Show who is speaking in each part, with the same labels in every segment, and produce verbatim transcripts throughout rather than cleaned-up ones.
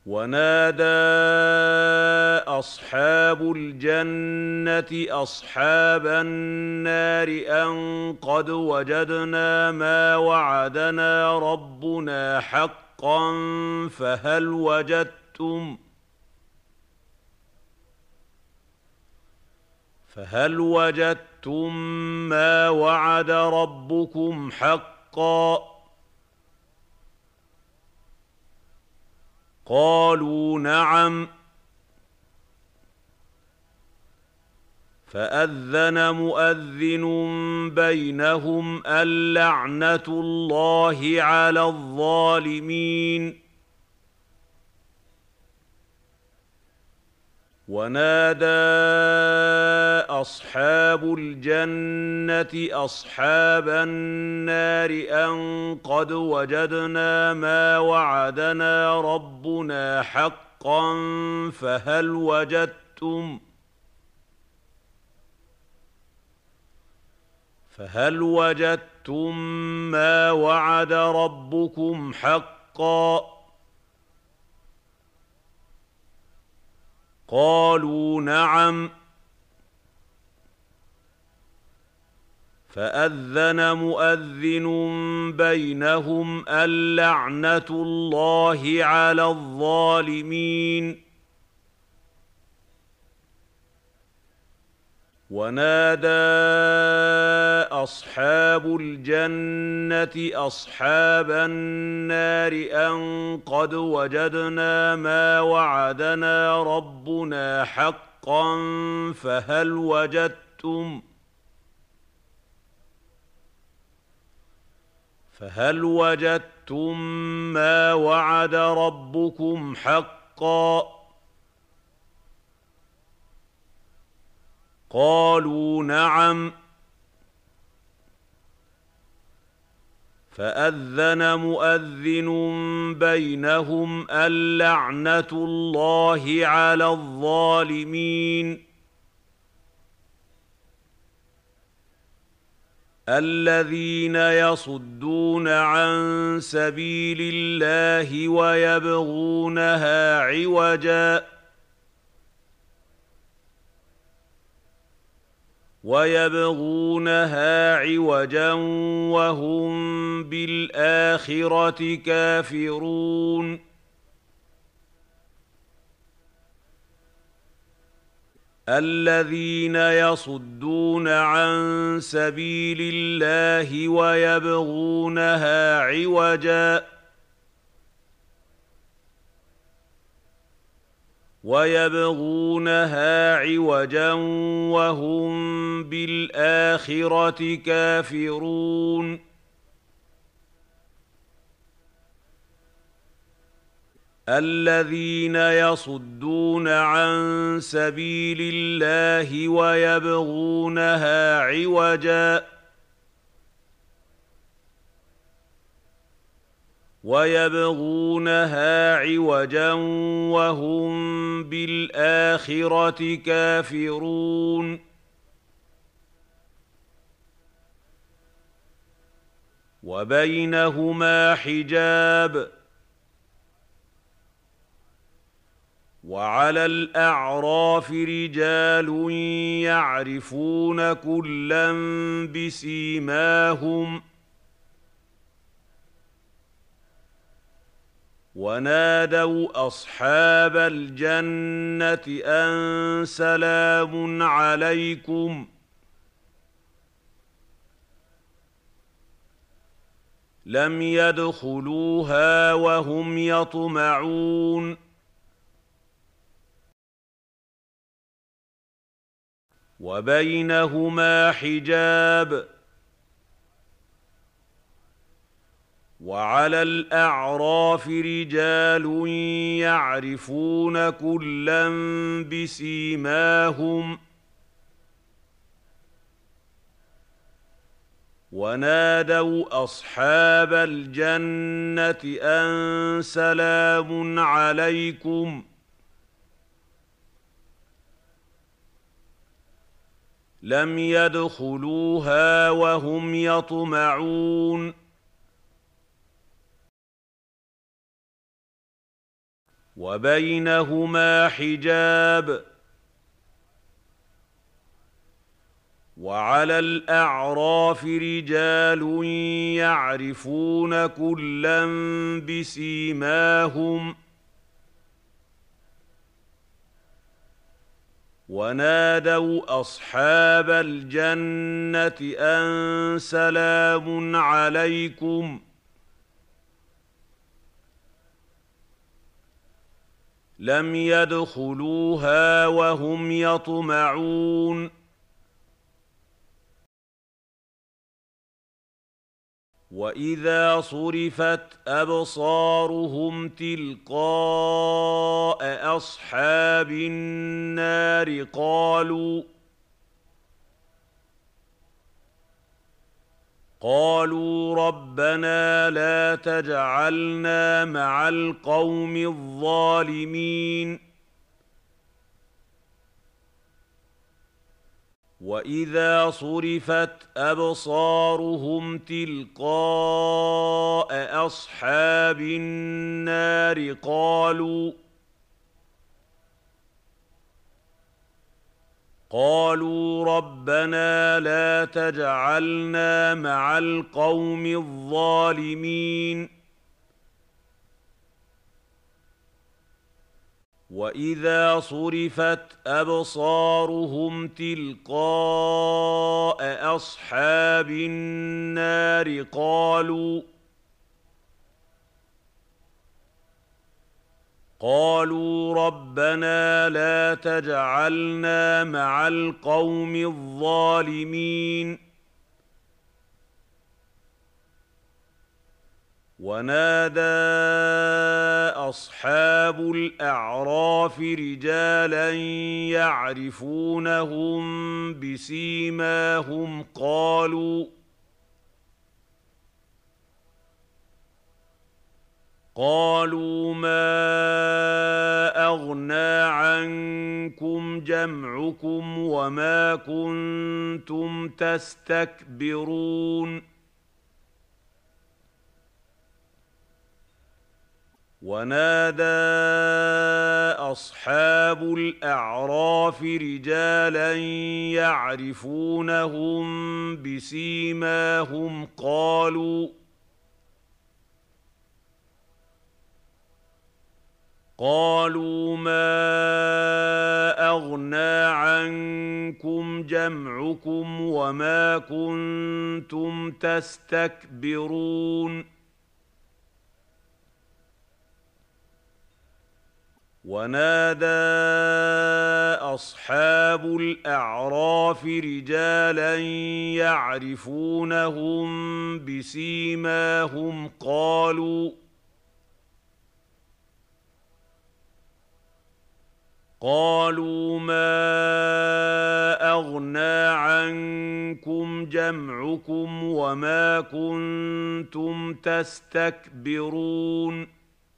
Speaker 1: ونادى أصحاب الجنة أصحاب النار أن قد وجدنا ما وعدنا ربنا حقا فهل وجدتم فهل وجدتم ما وعد ربكم حقا قالوا نعم فأذن مؤذن بينهم اللعنة الله على الظالمين ونادى أصحاب الجنة أصحاب النار أن قد وجدنا ما وعدنا ربنا حقا فهل وجدتم فهل وجدتم ما وعد ربكم حقا قالوا نعم فأذن مؤذن بينهم اللعنة الله على الظالمين ونادى أصحاب الجنة أصحاب النار أن قد وجدنا ما وعدنا ربنا حقا فهل وجدتم فهل وجدتم ما وعد ربكم حقا قالوا نعم فأذن مؤذن بينهم اللعنة الله على الظالمين الذين يصدون عن سبيل الله ويبغونها عوجا ويبغونها عوجا وهم بالآخرة كافرون الذين يصدون عن سبيل الله ويبغونها عوجا ويبغونها عوجا وهم بالآخرة كافرون الذين يصدون عن سبيل الله ويبغونها عوجا ويبغونها عوجا وهم بالآخرة كافرون وبينهما حجاب وعلى الأعراف رجال يعرفون كلا بسيماهم ونادوا أصحاب الجنة أن سلام عليكم لم يدخلوها وهم يطمعون وبينهما حجاب وعلى الأعراف رجال يعرفون كلا بسيماهم ونادوا أصحاب الجنة أن سلام عليكم لم يدخلوها وهم يطمعون وبينهما حجاب وعلى الأعراف رجال يعرفون كلا بسيماهم ونادوا أصحاب الجنة أن سلام عليكم لم يدخلوها وهم يطمعون وإذا صرفت أبصارهم تلقاء أصحاب النار قالوا قالوا ربنا لا تجعلنا مع القوم الظالمين وإذا صرفت أبصارهم تلقاء أصحاب النار قالوا قالوا ربنا لا تجعلنا مع القوم الظالمين وإذا صرفت أبصارهم تلقاء أصحاب النار قالوا قالوا ربنا لا تجعلنا مع القوم الظالمين ونادى أصحاب الأعراف رجالا يعرفونهم بسيماهم قالوا قالوا ما أغنى عنكم جمعكم وما كنتم تستكبرون ونادى أصحاب الأعراف رجالا يعرفونهم بسيماهم قالوا قالوا ما أغنى عنكم جمعكم وما كنتم تستكبرون ونادى أصحاب الأعراف رجالا يعرفونهم بسيماهم قالوا قالوا ما أغنى عنكم جمعكم وما كنتم تستكبرون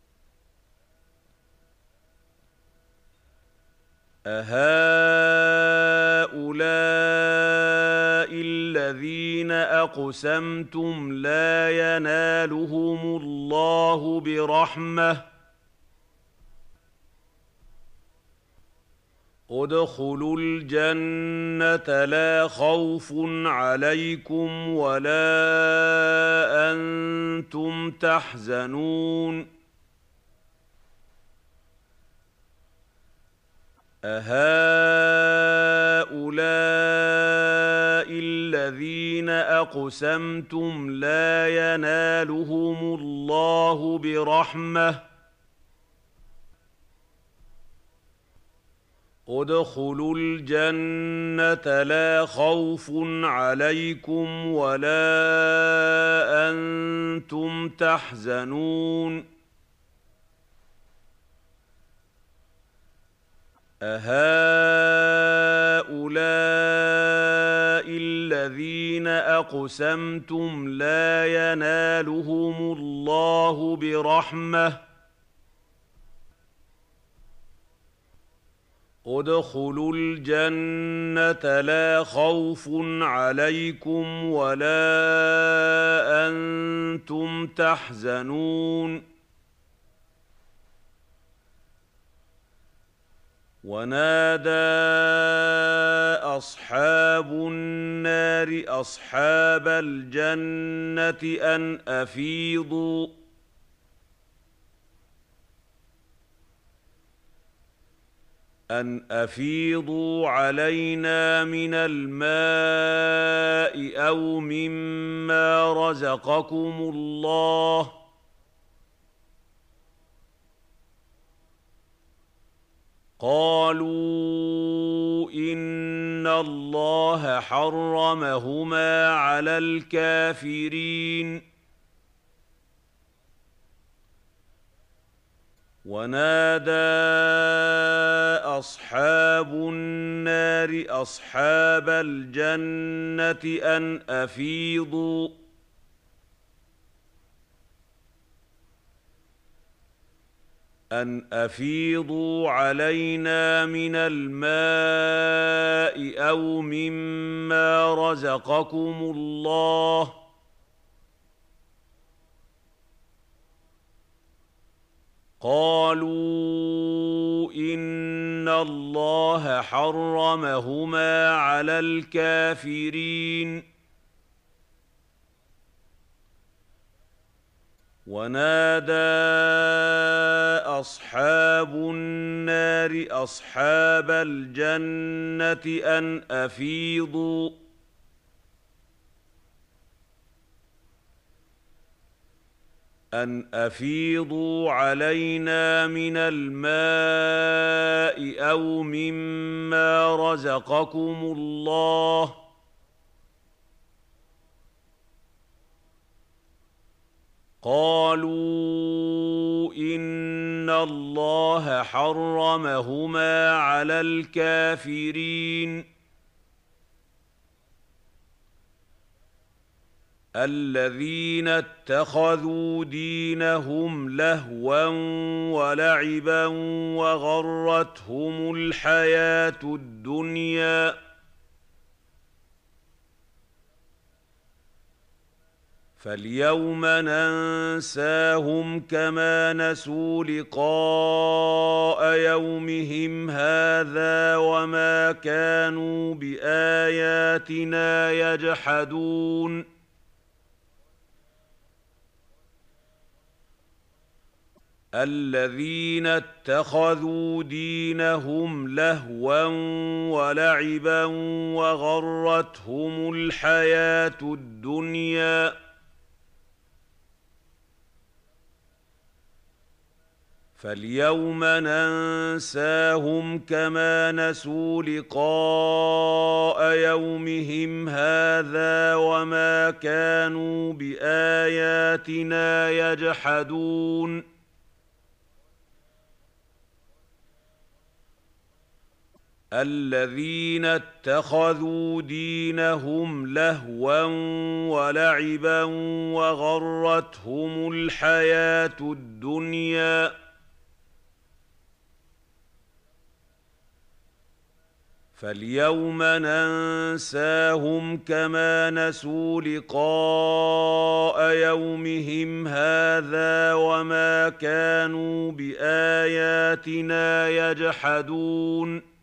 Speaker 1: أهؤلاء الذين أقسمتم لا ينالهم الله برحمة ادخلوا الجنة لا خوف عليكم ولا أنتم تحزنون أهؤلاء الذين أقسمتم لا ينالهم الله برحمة ادخلوا الجنة لا خوف عليكم ولا أنتم تحزنون أهؤلاء الذين أقسمتم لا ينالهم الله برحمة ادخلوا الجنة لا خوف عليكم ولا أنتم تحزنون ونادى أصحاب النار أصحاب الجنة أن أفيضوا أن أفيضوا علينا من الماء أو مما رزقكم الله قالوا إن الله حرمهما على الكافرين ونادى أصحاب النار أصحاب الجنة أن أفيضوا أن أفيضوا علينا من الماء أو مما رزقكم الله قالوا إن الله حرمهما على الكافرين ونادى أصحاب النار أصحاب الجنة أن أفيضوا أن أفيضوا علينا من الماء أو مما رزقكم الله قالوا إن الله حرمهما على الكافرين الذين اتخذوا دينهم لهوا ولعبا وغرتهم الحياة الدنيا فاليوم ننساهم كما نسوا لقاء يومهم هذا وما كانوا بآياتنا يجحدون الذين اتخذوا دينهم لهوا ولعبا وغرتهم الحياة الدنيا فاليوم ننساهم كما نسوا لقاء يومهم هذا وما كانوا بآياتنا يجحدون الذين اتخذوا دينهم لهوا ولعبا وغرتهم الحياة الدنيا فاليوم ننساهم كما نسوا لقاء يومهم هذا وما كانوا بآياتنا يجحدون